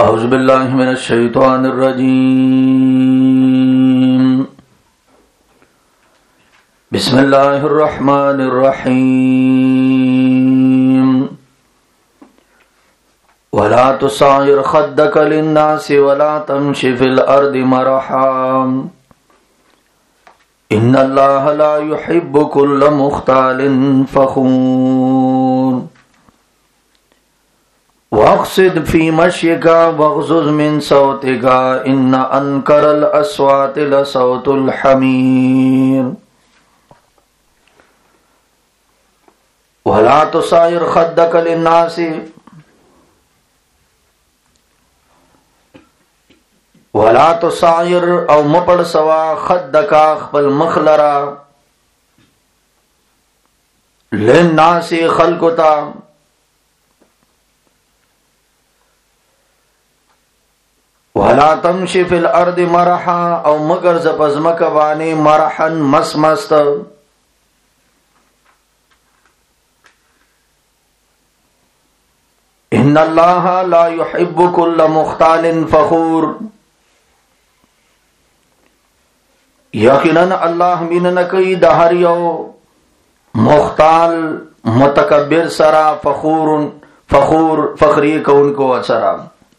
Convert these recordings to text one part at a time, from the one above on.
أعوذ بالله من الشيطان الرجيم بسم الله الرحمن الرحيم ولا تصعر خدك للناس ولا تمش في الأرض مرحا إن الله لا يحب كل مختال فخور واقصد في مشيك واغضض من صوتك إن أنكر الأصوات لصوت الحمير ولا تصعر خدك للناس ولا تصعر او مپڑ سوا خدک خپل مخلرا للناس خلقتا ولا تمشي في الارض مرحا او مگر زپزمک وانی مرحا مسمست ان الله لا يحب كل مختال فخور یقیناً اللہ مین نکی دا ہر یو مختال متکبر سرا فخور فخری کون کو سرا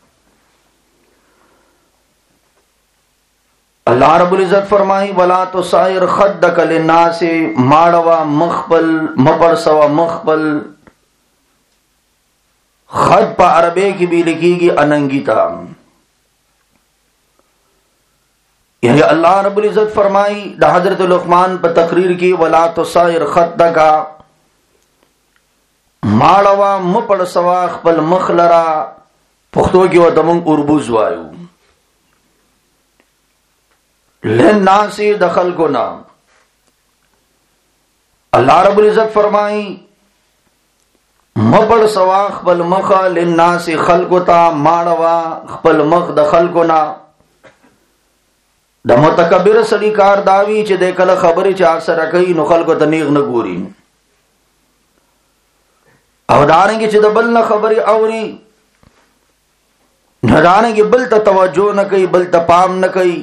اللہ رب العزت فرمائی ولا تصعر خدک للناس ماڑوا مخبل مپڑ سوا مخبل خد پا عربے کی بھی لکھی گی اننگیتا یعنی اللہ رب العزت فرمائی دا حضرت لقمان پر تقریر کی ولا تصعر خدک ماڑوا مپڑ سوا خپل مخلرا پختو کی و تمنگ اربوز وایو للناس دخل کو نام اللہ رب العزت فرمائی مپڑ سوا خپل مخ للناس خلقتا ماڑوا خپل مخ دخل کو نام د متکبر سړي کار داوی چې د کله خبرې چار سره کوي نو خلکو ته نیغ نه ګوري او دانګي چې د بل نه خبرې اوري نه دانګي بل ته توجه نه کوي بل ته پام نه کوي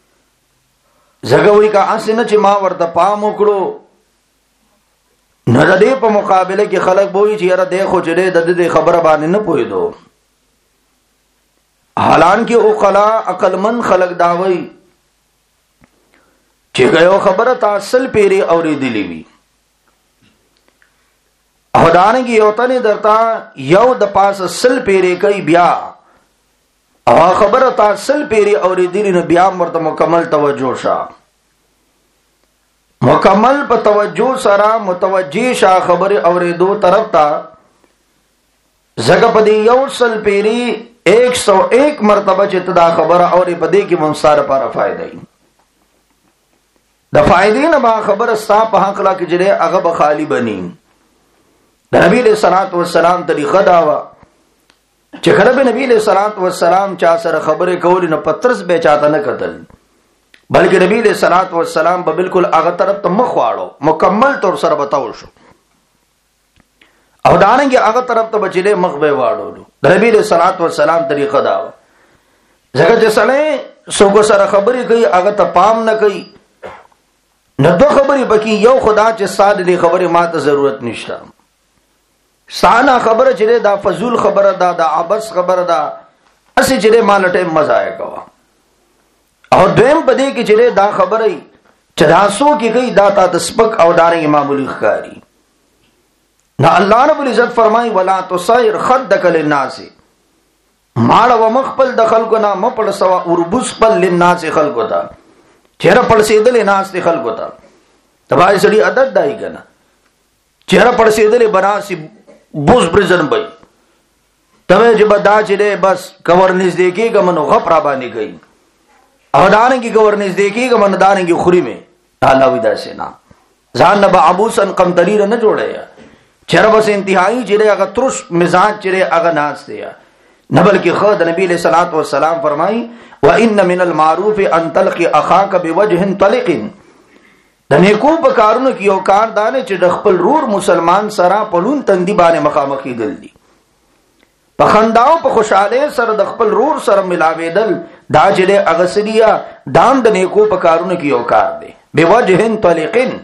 زګوي کا اسنه چې ما ورته پام وکړو نه د دې په مقابله کې خلک بوي چې یاره د خو چې د دې خبره باندې نه پوهیدو حالانکه او خلا عقلمن خلک داوي چې یو خبره تاسل پیری اوریدلی وي او دانګي یو تنه درتا یو د پاس سل پیری کوي بیا او خبره تاسل پیری اوریدلی نو بیا مرته مکمل توجه شا مکمل په توجه سره متوجه شا خبره اوریدو طرف تا زګه پدی یو سل پیری 101 مرتبه چې دا خبره اوري پدی کې منصار لپاره فائدہ ای د فائدې نه با خبره ستا په حق لا کې جره هغه به خالی بني د نبی له صلوات و سلام طریقه دا وا چې کله به نبی له صلوات و سلام چا سره خبره کول نه پترس به چاته نه قتل بلکې نبی له صلوات و سلام به بالکل هغه طرف ته مخ واړو مکمل طور سره بتاو شو او دانګي هغه طرف ته بچله مخ به واړو د نبی له صلوات و سلام طریقه دا وا ځکه چې سړی څوک سره خبره کوي هغه ته پام نه کوي نو دو خبری بکی یو خدا چې ساده دی خبره ما ته ضرورت نشته سانا خبره چې دا فضول خبره دا عبس خبره دا اسی چې ما لټه مزه آیا کوا او دویم پدې کې چې دا خبره چې راسو کې کوي دا تا سپک او دارنګ معمولی ښکاری نو الله رب العزت فرمای ولا تصير خدك للناس ماړه ومخپل دخل کو نه مپړ سوا وربوس پل للناس خلقو ته چهره پړسېدلې ناس ته خلکو ته تبای سړي عادت دای کنه چهره پړسېدلې بناسي بوز برزن بای تمه چې بدا چې بس کور نږدې کېږي منو غفرا باندې گئی او دانګي کور نږدې کېږي من دانګي خوري مې الله ودا سینا ځان نه ابوسن قمطریر نه جوړه چهره بس انتهایی چې هغه ترش مزاج چې هغه ناس دی نه بلکې خود نبی له صلوات و سلام فرمای وان من المعروف ان تلقي اخاك بوجه طلق د نیکو په کارونو کې یو کار دانه چې د خپل رور مسلمان سره په لون تندي باندې مخامخ کېدل دي په خنداو په خوشاله سره د خپل رور سره ملاویدل دا چې اغسریا دام د نیکو په کارونه کې یو کار دی بوجهن طلیقن.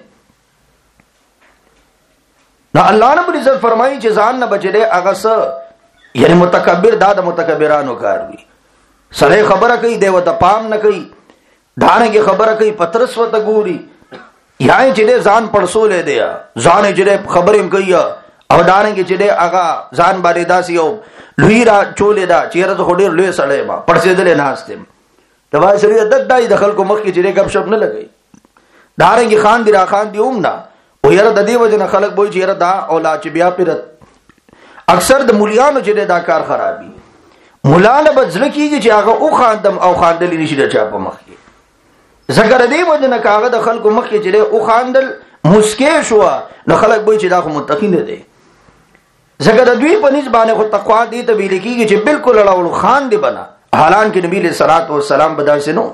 نو الله رب العزت فرمایي چې ځان نه بچلې اغس یعنی متکبر دا د متکبرانو کار وي. سره خبره کوي دیو ته پام نه کوي دانګي خبره کوي پترس وته ګوري یا چې ځان پړسولې دی ځان چې خبرې کوي او دانګي چې هغه ځان باندې داسي یو لوی را چولې دا چیرې ته هډیر لوی سړی ما پړسېدلې ناشته دا وای سړی د دای د خلکو مخ کې چې غب شپ نه لګي دانګي خان دی را خان دی اومنا او یره د دې وجنه خلک وای چې دا اولاد چې بیا پیرت اکثر د مولیانو چې دا کار خرابي مولانا بدل کیږي چې هغه او خاندم او خاندل نشي د چا په مخ کې زګر دی وجنه کاغه د خلکو مخ کې چې او خاندل مسکه شو نو خلک وای چې دا خو متقین دي زګر دوی په نسبت باندې خو تقوا دي ته ویل کیږي چې بالکل لړول خان دی بنا حالانکه نبی له صلوات و سلام بداسه نو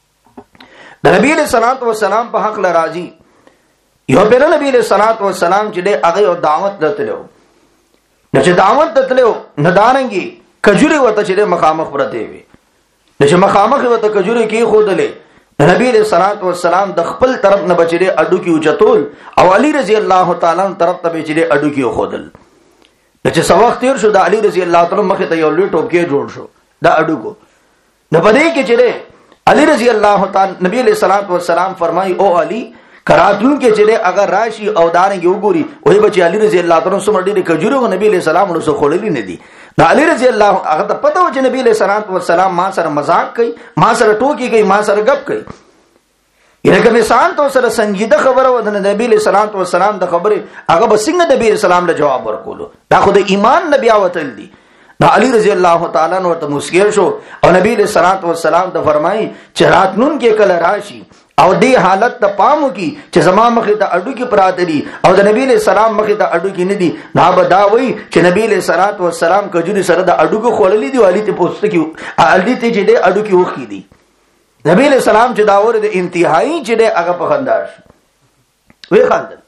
د نبی له صلوات و سلام په حق لراضي یو بل نبی له صلوات و سلام چې هغه دعوت دتلو نو چې دعوت دتلو نه دانګي کجوري وته چې مخامخ پرته وي چې مخامخ وته کجوري کې خودلې نبی له صلوات و سلام د خپل طرف نه بچره اډو کې اوچتول او علي رضی الله تعالی عنہ طرف ته بچره اډو کې خودل چې سوخت تیر شو د علي رضی الله تعالی مخه ته یو لوی ټوپ کې جوړ شو دا اډو کو نو پدې کې چې علي رضی الله تعالی نبی له صلوات و سلام فرمای او علي کراتون کې چې اگر راشي او دانګي وګوري وای بچي علي رضی الله تعالی سمړ ډېر کجورو نبی له سلام نو خوللی نه دي نو علي رضی الله هغه ته پته و چې نبی له صلوات و سلام ما سره مذاق کوي ما سره ټوکی کوي ما سره غب کوي یره کوم انسان ته سره سنجیده خبره و د نبی له صلوات و سلام د خبره هغه به څنګه نبی سلام له جواب ورکولو دا خو د ایمان نبی اوتل دي نو علي رضی الله تعالی عنہ ته مسکر شو او نبی له صلوات و سلام ته فرمایي چې راتنون کې کله راشي او دی حالت ته پامو کی چې زما مخه ته اډو کې پراته دي او د نبی له سلام مخه ته اډو کې نه دي نه بداوي چې نبی له صلوات و سلام کجوري سره د اډو کو خوللې دي والی ته پوسټ کی علي ته چې د اډو کې وخی دي نبی له سلام چې داور د انتهایی چې د هغه په خنداش وی خندل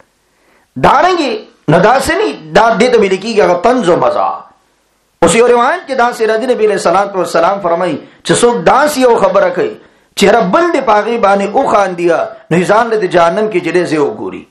دارنګي نداسنی دا دې ته ملکیږي هغه طنز او مزه اوس یو روایت کې دا سره د نبی له صلوات و سلام فرمایي چې څوک داسي او خبره کوي چې ربل دې پاغي باندې او خان دیا نو ځان له جهنم کې جړې زه وګوري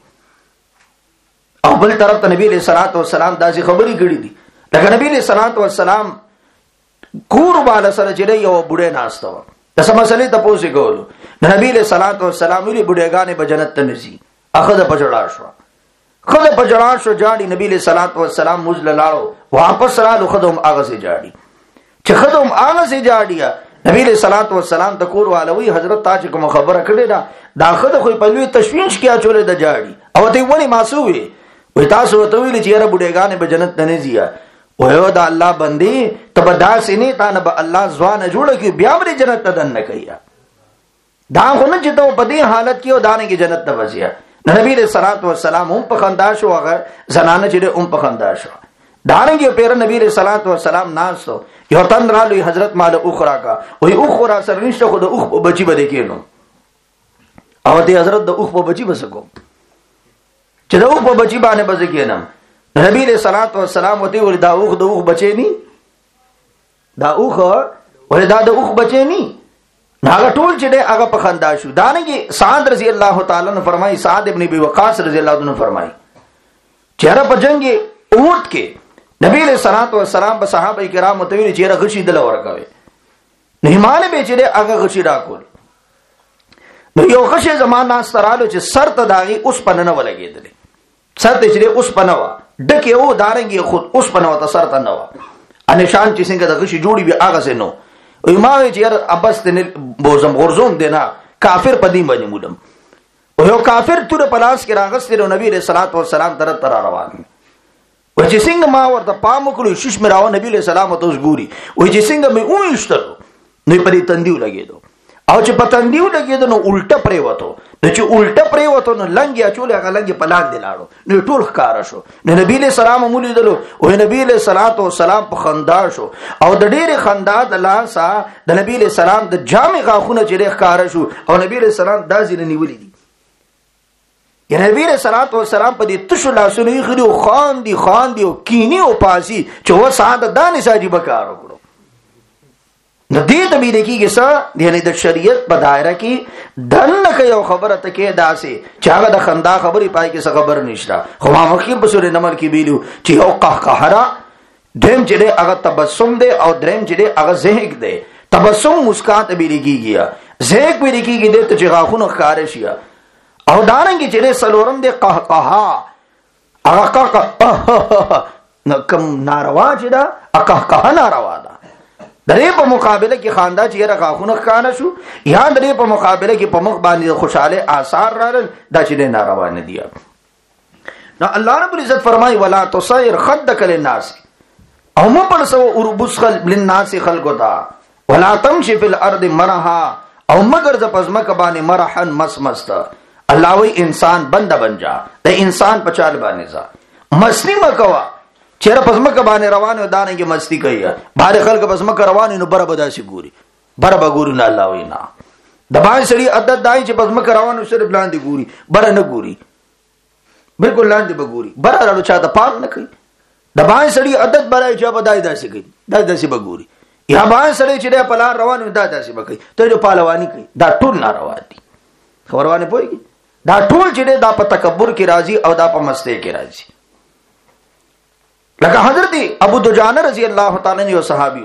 او بل طرف ته نبی له صلوات و سلام داسې خبري کړې دي لکه نبی له صلوات و سلام کور بالا سره جړې یو بډې ناشته و د سم مسلې ته پوښي کولو نبی له صلوات و سلام ویلي بډېګانې به جنت ته نشي اخذ پجړا شو خود پجړا شو جاړي نبی له صلوات و سلام مزل لاړو واپس رالو خدوم هغه سي جاړي چې خدوم هغه سي جاړي نبی له صلوات و سلام د کور والوی حضرت تاج کوم خبره کړې دا داخله خو په لوی تشویش کې اچولې د جاړي او ته ونی ماسوي وې تاسو ته ویل چې را بډېګانې به جنت نه زیه او یو دا الله بندي تبدا سینې تا نه به الله ځوان جوړ کې بیا ور جنت ته دن نه کوي دا خو نه چې ته په دې حالت کې ودانې کې جنت ته وځي نبی له صلوات و سلام هم په خندا شو هغه زنانه چې هم په خندا شو دارنګ پیر نبی له صلوات و سلام ناسو یو تن رالوی حضرت مال اخرى کا وی اخرى سره نشته خو د اوخ بچی بده کینو او ته حضرت د اوخ په بچی بسکو چې د اوخ په بچی باندې بز کینم نبی له صلوات و سلام وتی ول دا اوخ د اوخ بچی ني دا اوخ ول دا د اوخ بچی ني هغه ټول چې هغه په خندا شو دانګي سعد رضی الله تعالی عنہ فرمای سعد ابن ابي وقاص رضی الله عنه فرمای چهره په جنگ احد کې نبی علیہ الصلوۃ والسلام به صحابه کرام ته ویل چې غشي دل ورکوي نه مال به چې هغه غشي راکول نو یو غشي زمانہ سترالو چې سر ته داغي اوس پننه ولګیدل سر ته چې اوس پنوا ډکه او دارنګي خود اوس پنوا ته سر ته نو ان شان چې څنګه د غشي جوړي به هغه سينو او ما وی چې ابس ته بوزم غرزوم دینا کافر پدیم باندې مولم او یو کافر تور پلاس کې راغستره نبی علیہ الصلوۃ والسلام طرف تر روان و چې څنګه ما ورته پام وکړو شش مې راو نبی له سلام ته ګوري و چې څنګه مې وښتل نو پرې تندیو لګیدو او چې په تندیو لګیدو نو الټه پرې وته نو چې الټه پرې وته نو لنګي اچول هغه لنګي پلاک دی لاړو نو ټول ښکارا شو نو نبی له سلام مولې دلو او نبی له صلوات و سلام په خندا شو او د ډېر خندا د لاسا د نبی له سلام د جامع غاخونه چې ښکارا شو او نبی له سلام دازې نیولې دي یا نبی رسول الله والسلام په دې تشو لاسونو یې خړو خان دي او کینی او پاسي چې و ساده دانې ساجي بکار وکړو. نو دې ته به لکېږي څه یعنی د شریعت په دایره کې دنه کې یو خبره تکې داسې چې هغه د خندا خبرې پای کې څه خبر نشته. خو ما مخکې په سورې نمل کې ویلو چې یو قهقهرا، دریم چې دی هغه تبسم دی او دریم چې دی هغه ضحک دی. تبسم مسکان ته به لکېږي، ضحک به لکېږي دې ته چې غاښونه ښکاره شي، او دارنګې چې دی څلورم دی قهقها، هغه قهقه کم ناروا چې ده قهقه ناروا ده. درې په مقابله کې خاندا چې یره غاښونه ښکاره شو، یا درې په مقابله کې په مخ باندې خوشاله آثار رالل، دا چې ناروا نه دي. نو الله رب العزت فرمایي ولا تصير خدك للناس، او مو پر سو اربس للناس خلقتا ولا تمشي في الارض مرحا، او مگر ز پزمک باندې مرحن مسمست. الله وی انسان بنده بن جا، د انسان په چال باندې ځه، مستی مکوا. چیرې پزمک باندې روانه دانه کې مستی کوي، بهر خلک پزمک روانه نو بره بداسي ګوري، بره بګوري نه. الله وی نه، د باندې سړي عادت دای چې پزمک روانه صرف لاندې ګوري، بره نه ګوري، بالکل لاندې بګوري، بره راړو چا د پام نه کوي. د باندې سړي عادت بره چې بدای داسي کوي، داسي بګوري، یا باندې سړي چې په لار روانه داسي بګي، ته د پهلوانی کوي. دا ټول ناروا دي، خبروانه پوهیږي. دا ټول چې دا په تکبر کې راځي او دا په مستی کې راځي. لکه حضرت ابو دجانه رضی الله تعالی عنہ صحابي،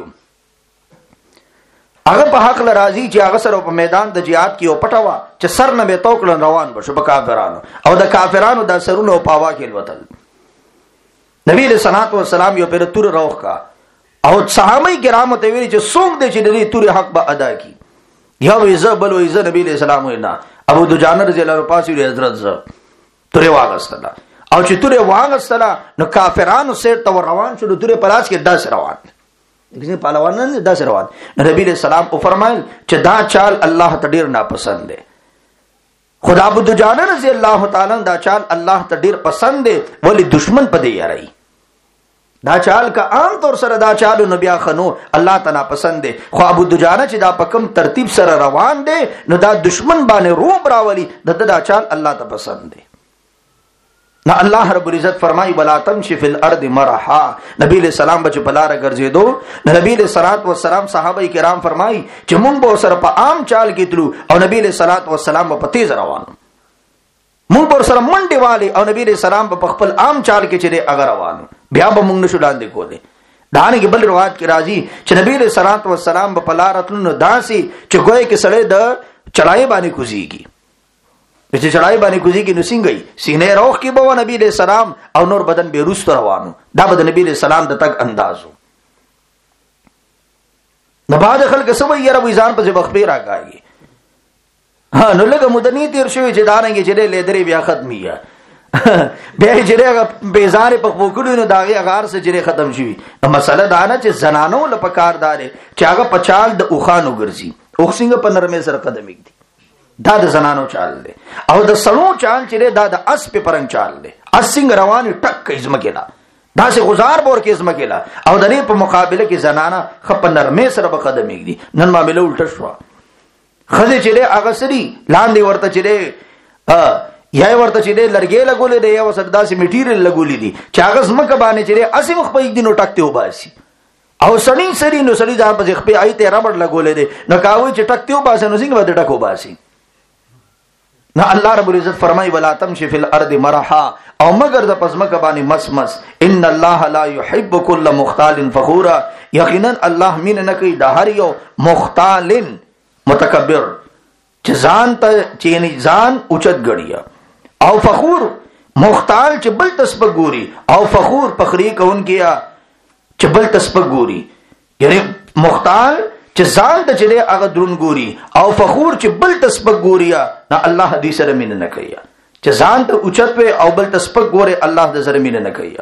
هغه په حق راضي چې هغه سره په میدان د جهاد کې او پټوا چې سر نه به توکل روان بشو په کافرانو، او د کافرانو د سرونو پاوا کې وتل. نبی له صلوات و سلام یو پر تور روخ کا، او صحابه کرام ته ویل چې څوک دې چې دې تور حق به ادا کی. یا ویزه بل ویزه نبی له سلام وینا ابو دجانه رضی الله پاسې حضرت ز تور واغستله، او چې تورې واغستله نو کافرانو سیر ته روان شو، تورې پلاس کې 10 روان دي، پهلوان نه 10 روان. نبی له سلام او فرمایل چې دا چال الله ته ډیر ناپسند دی. خدا ابو دجانه رضی الله تعالی دا چال الله ته ډیر پسند دی، ولی دشمن په دی یاري. دا چال کا عام طور سره دا چالو نبی خنو الله تعالی پسند دی. خو ابو دجانه چې دا پکم ترتیب سره روان دی نو دا دشمن باندې روب راولي، دا چال الله ته پسند دی. نہ اللہ رب العزت فرمائی ولا تمشي في الارض مرحا، نبی علیہ السلام بچ بلار ګرځیدو. نبی علیہ الصلوۃ والسلام صحابه کرام فرمائی چې مونږ به سره په عام چال کې تلو، او نبی علیہ الصلوۃ والسلام په تیز روانو، مونږ پر سره منډه والی، او نبی علیہ السلام په خپل عام چال کې چره اگر روانو، بیا به مونږ نشو لاندې کوله. دانه کې بل روایت کې راځي چې نبی علیہ الصلوۃ والسلام په لارتلو داسي چې ګوي کې سړی د چړای باندې کوزيږي، چې چړای باندې کوزي کې نسنګي سینې روخ کې بو نبی له سلام او نور بدن به روست روانو. دا به نبی له سلام د تک اندازو. نه بعد خلک سمې یره ویزان په بخبي راګایي. ها نو لکه مدني تیر شوی چې دانګي چې له درې بیا ختمي بیا چې بیزار په پوکړو نه داغي اغار سره چې ختم شي. مسله دا نه چې زنانو لپاره چې هغه پچال د اوخانو ګرځي، اوخ څنګه په نرمه سره قدم ایږي، دا د زنانو چال دی. او د سلو چال چې دا د اس په پرنګ چال دی، اس څنګه روان ټک ازمکلا، دا سه غزار بور کې ازمکلا، او د دې په مقابله کې زنانه خپ نرمه سره په قدم ایږي. نن معاملې الټه شو، خزه چې هغه سری لاندې ورته چې یا ورته چې لرګې لګولې دی، یا وسد داسې میټیریل لګولې دي چې هغه زمکه باندې چې اسی مخ په یک دینو ټکته وباسي، او سړی نو سړی ځان په خپې آیته ربړ لګولې دي، نو کاوي چې ټکته وباسي نو څنګه ود ټکو باسي. نہ اللہ رب العزت فرمائی ولا تمشي في الارض مرحا، او مگر د پزمکه باندې مس ان الله لا يحب كل مختال فخورا، یقینا الله مين نه کوي د هر یو مختال متکبر چې ځان ته چې ځان اوچت غړیا، او فخور مختال چې بل تسبق ګوري، او فخور فخری کون کیا چې بل تسبق ګوري. یعنی مختال چې ځان ته چې هغه درون ګوري، او فخور چې بل تسبق ګوریا، نه الله دې سره مين نه کوي. چې ځان ته اوچت وي او بل تسبق ګوري، الله دې سره مين نه کوي.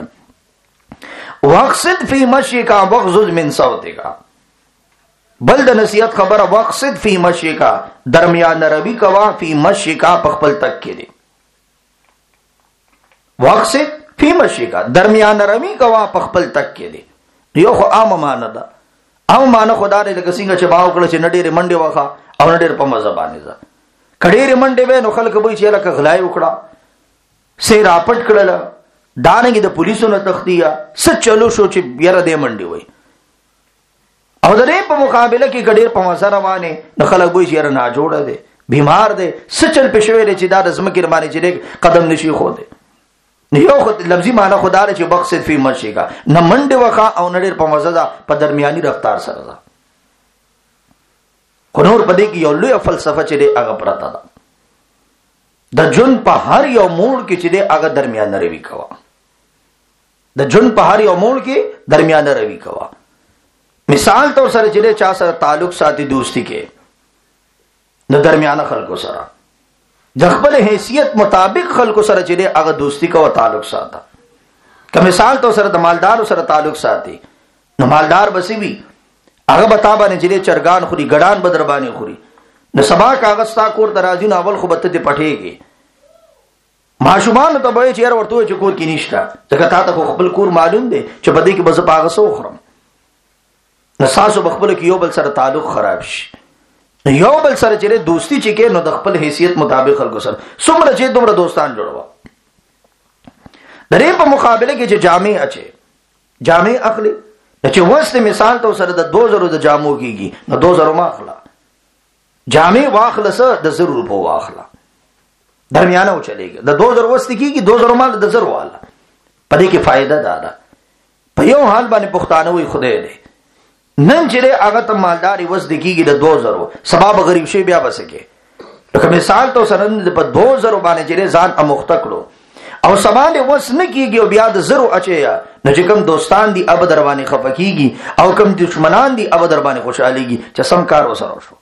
واقصد فی مشیک واغضض من صوتک، بل د نصیحت خبره واقصد فی مشیک، درمیان روی کوا فی مشیک په خپل تک کې دی. واقصد فی مشیک درمیان روی کوا په خپل تک کې دی. یو خو عام معنی ده، عام معنی خدای دې لکه څنګه چې باو کړ چې نډېر منډه واخا او نډېر په مزه باندې ځه، کډېر منډه به نو خلک به چې لکه غلای وکړه، سه راپټ کړل دانګي د پولیسو نه تختیا څه چلو شو چې یره دې منډي وای او د دې په مقابله کې ګډیر په مسره باندې د خلک وای چې یره نه جوړه دي بیمار دي څه چل پښوي چې دا د زمکر باندې چې قدم نشي خو دي یو خو لفظي معنی خدای چې بخصد فی مشیکا نه منډه وخا او نړیر په مزه په درمیاني رفتار سره ده خو نور پدې کې یو لوی فلسفه چې هغه پرته ده د جون په هر یو موړ کې چې هغه درمیان روي کوا د جون په هر یو موړ کې درمیان روي کوا مثال تور سره چې چا سره تعلق ساتي دوستی کې د درمیان خلکو سره د خپل حیثیت مطابق خلکو سره چې هغه دوستی کو تعلق ساته که مثال تو سره د مالدار سره تعلق ساتي نو مالدار بسی وی هغه بتا باندې چې چرګان خوري ګډان بدر باندې خوري نو سبا کاغذ تا کور درازي نو اول خو بته دې پټيږي ماشومان ته به چیر ورته چې کور کې نشته ځکه تا ته خپل کور معلوم دی چې بده کې بز پاغه سو خورم نو ساسو بخبل کې یو بل سره تعلق خراب شي یو بل سره چې دوستی چې کې نو د خپل حیثیت مطابق خلکو سره څومره چې دومره دوستان جوړوا درې په مقابله کې چې جامع اچي جامع اخلي چې وسته مثال ته سره د 2000 د جامو کېږي نو 2000 ما اخلا جامع واخلص د 0 روپو واخلا درمیانه و چلےږي د 2000 وسته کېږي 2000 مال د 0 والا پدې کې فائدہ دادا په یو حال باندې پښتانه وي خدای دې نن چې هغه ته مالداري وس دکېږي د 2000 سبب غریب شي بیا بسکه لکه مثال ته سره په 2000 باندې چې ځان امخته کړو او سبا دې وس نه کېږي او بیا د 0 اچیا نه چې کوم دوستان دي اب در باندې خفقيږي او کوم دشمنان دي اب در باندې خوشاليږي چې سم کار وسره شو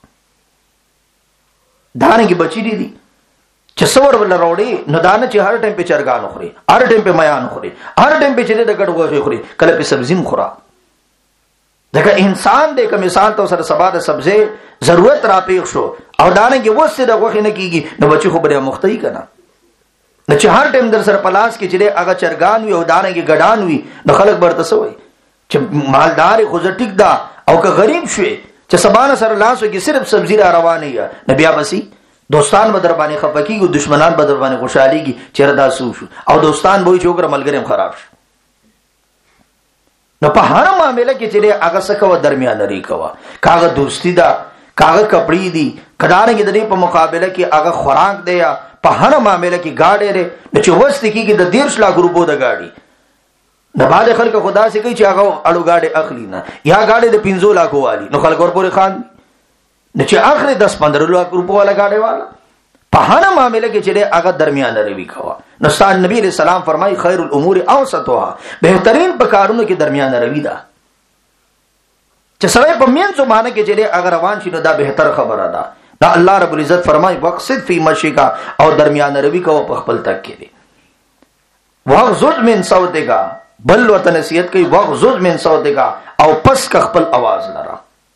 دانه کې بچی دي چې څور ول وروړي نو دانه چې هر ټیم په چرګان خوري هر ټیم په میان خوري هر ټیم په چې د ګډ غوښه خوري کله په سبزیم خورا ځکه انسان دې کوم انسان ته سره سبا د سبزی ضرورت را پیښ شو او دانه کې وسه د غوښه نه کیږي نو بچي خو بره مختي کنا نو چې هر ټیم در سره پلاس کې چې هغه چرګان وي او دانه کې ګډان وي نو خلک برته سوي چې مالدار خو ټیک دا او که غریب شوي چې سبا نه سره لاسو کې صرف سبزی را روانه یا نبي ابسي دوستان بدر باندې خپکیږي دشمنان بدر باندې خوشاليږي چیرې دا سو شو او دوستان به چوکره ملګریم خراب شو نو په هر معاملې کې چې هغه څه کو درمیان لري کوا کاغه دوستی دا کاغه کپڑی دي کډانه کې د دې په مقابله کې هغه خوراک دی په هر معاملې کې گاډي لري چې وست کې د 1.5 لک روپو د گاډي د باندې خلک خدا سي کوي چې هغه اړو گاډي اخلي نه یا گاډي د 15 لک والی نو خلک ورپورې خان نه چې اخر 10-15 لک روپو والا گاډي والا په هر معاملې کې چې هغه درمیان لري کوا نو ستاسو نبی رسول سلام فرمای خیر الامور اوسطها بهترین په کارونو کې درمیان لري دا چې سره په مینځو باندې کې چې اگر روان شي نو دا بهتر خبره ده دا الله رب العزت فرمای وقصد فی مشیکا او درمیان لري کو په خپل تک کې دي واغضض من صوتک بل وطن نصیحت کوي واغضض من صوتک او پس کا خپل आवाज لرا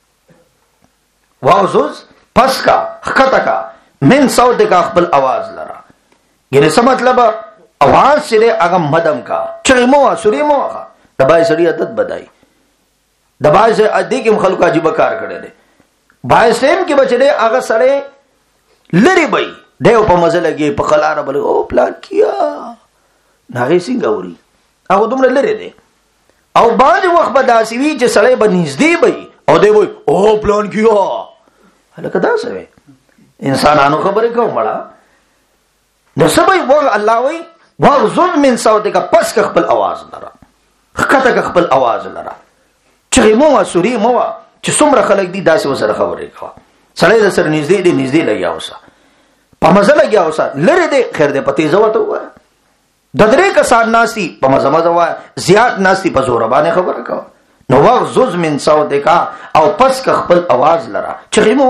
واغضض پس کا خطا کا من صوتک خپل आवाज لرا یعنی څه مطلب आवाज سره هغه مدم کا چرمو سریمو دبای سړی عادت بدای دبای سے ادي کوم خلکو عجیب کار کړي دي بای سیم کې بچره هغه سړی لری بای دیو په مزه لګي په خلاره بل او پلان کیا ناغي سنگوري هغه دومره لری دي او باندې وخت به داسي وي چې سړی به نږدې بای او دی وای او پلان کیا هلکه دا څه انسانانو خبره کوم مړه نو سبای وغ الله وای وغضض من صوتک پس کا خپل आवाज لرا خطه خپل आवाज لرا چې مو سوري مو چې څومره خلک دي داسې وسره خبرې کوي سړی د سر نږدې دي نږدې لګیا اوسه په مزه لګیا اوسه لری دي خیر دې پتی زوته و د درې کسان ناسي په مزه مزه و زیات ناسي په زور باندې خبره کوي نو وغضض من صوتک او پس کا خپل आवाज لرا چې مو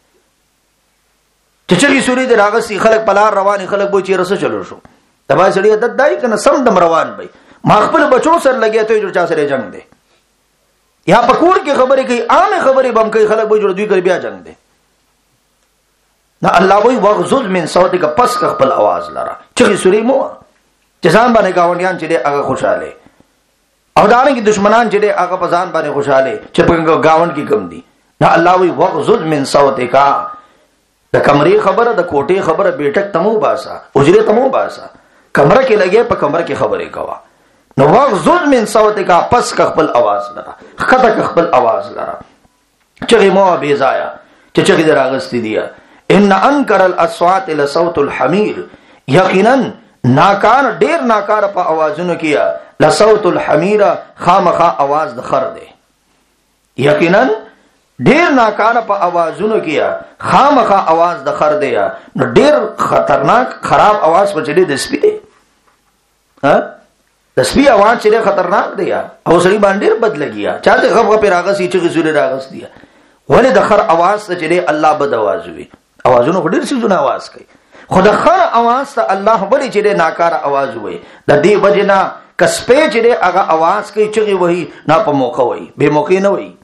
چې سوري د راغسي خلک پلار روان خلک بو چې رسو چلو شو دبا سړی د دای کنه سم دم روان وي ما خپل بچو سره لګیا ته جوړ چا سره جنگ دی یا پکور کې خبرې کوي عام خبرې بم کوي خلک به جوړ دوی کړ بیا جنگ دی نه الله وای وغضض من صوتک پس کا خپل आवाज لرا چې سوري مو چې ځان باندې گاونډیان چې هغه خوشاله او دانه کې دشمنان چې هغه په ځان باندې خوشاله چې په گاوند کې کم دي نه الله وای وغضض من صوتک د کمرې خبره د کوټې خبره بیٹک تمو باسا اجره تمو باسا کمره کې لګې په کمره کې خبرې کوا. نو واغضض من صوتک، پس کا خپل आवाज لرا، خطا کا خپل आवाज لرا. چغې مو بے ضایع چې چغې دراغستی دی. ان انکر الاصوات لصوت الحمیر، یقینا ناکار ډیر ناکار په आवाजونو کیا لصوت الحمیر، خامخا आवाज د خر دی. یقینا ډیر ناکار په आवाजونو کیا خامخا आवाज د خر دی. نو ډیر خطرناک خراب आवाज په چلی د سپی دی. ها د سپی आवाज چې خطرناک دی او سړي باندې بد لګیا، چاته غب غب راغسی چې زوري راغستی. ولې د خر आवाज ته چې الله بد आवाज وي. आवाजونو ډیر سيزونه आवाज کوي، خو د خر आवाज ته الله ولې چې ناکار आवाज وي. د دې وجنا کسپې چې هغه आवाज کوي چې وਹੀ نه په موقع وي، به موقع نه وي.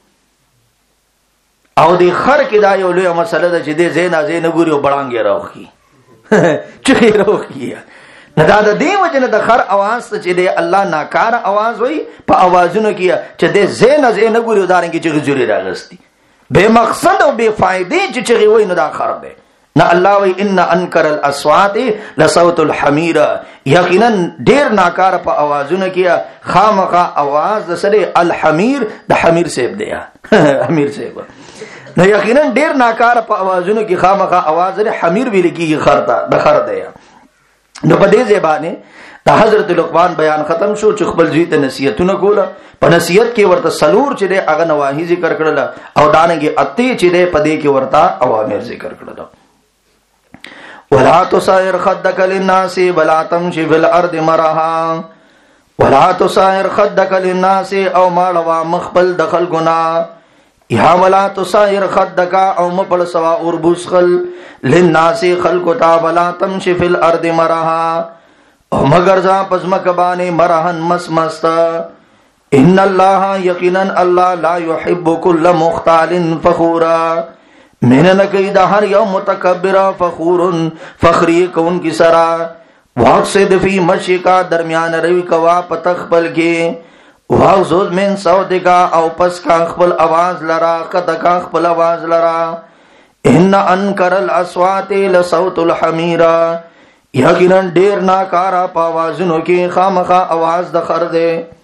او د خر کې دا یو لوی مسله ده چې د زین ګوري او بړانګي راوخي چې راوخي. نه دا د دې وجنه د خر आवाज ته چې الله ناکار आवाज وي په आवाजونو کې چې د زین ګوري او دارنګي چې جوړي راغستي بے مقصد او بے فائدې چې چغي وای نو دا خراب دی. نه الله وی ان انکر الاصوات لصوت الحمیر، یقینا ډیر ناکار په आवाजونه کې خامخا आवाज د سره الحمیر د حمیر سیب دی حمیر سیب. نه یقینا ډیر ناکار په आवाजونه کې خامخا आवाज د حمیر ویل کېږي خرتا د خر دی. نو په دې ځبانه د حضرت لقمان بیان ختم شو چې خپل ځوی ته نصیحتونه کوله. په نصیحت کې ورته سلور چې هغه نواهی ذکر کړل او دانګي اتی چې په دې کې ورته اوامر ذکر کړل. ولا تصائر خدك للناس ولا تمشي في الارض مرحا، ولا تصائر خدك للناس او مالوا مخبل دخل گنا، یا ولا تصائر خدك او مپل سوا اور بوسخل للناس خلق تا، ولا تمشي في الارض مرحا او مگر ځا پزمک باندې مرحن مسمستا. ان الله یقینا الله لا يحب كل مختال فخورا، من نکی دا ہر یو متکبر فخور فخری کون کی سرا. واقصد فی مشکا درمیان روی کوا پتخ پل کے، واغضض من صوتکا او پس کا خپل آواز لرا قد کا خپل آواز لرا. ان انکر الاصوات لصوت الحمیرا، یقینا ډیر ناکارا پاوازونو کې خامخا आवाज د خر دے.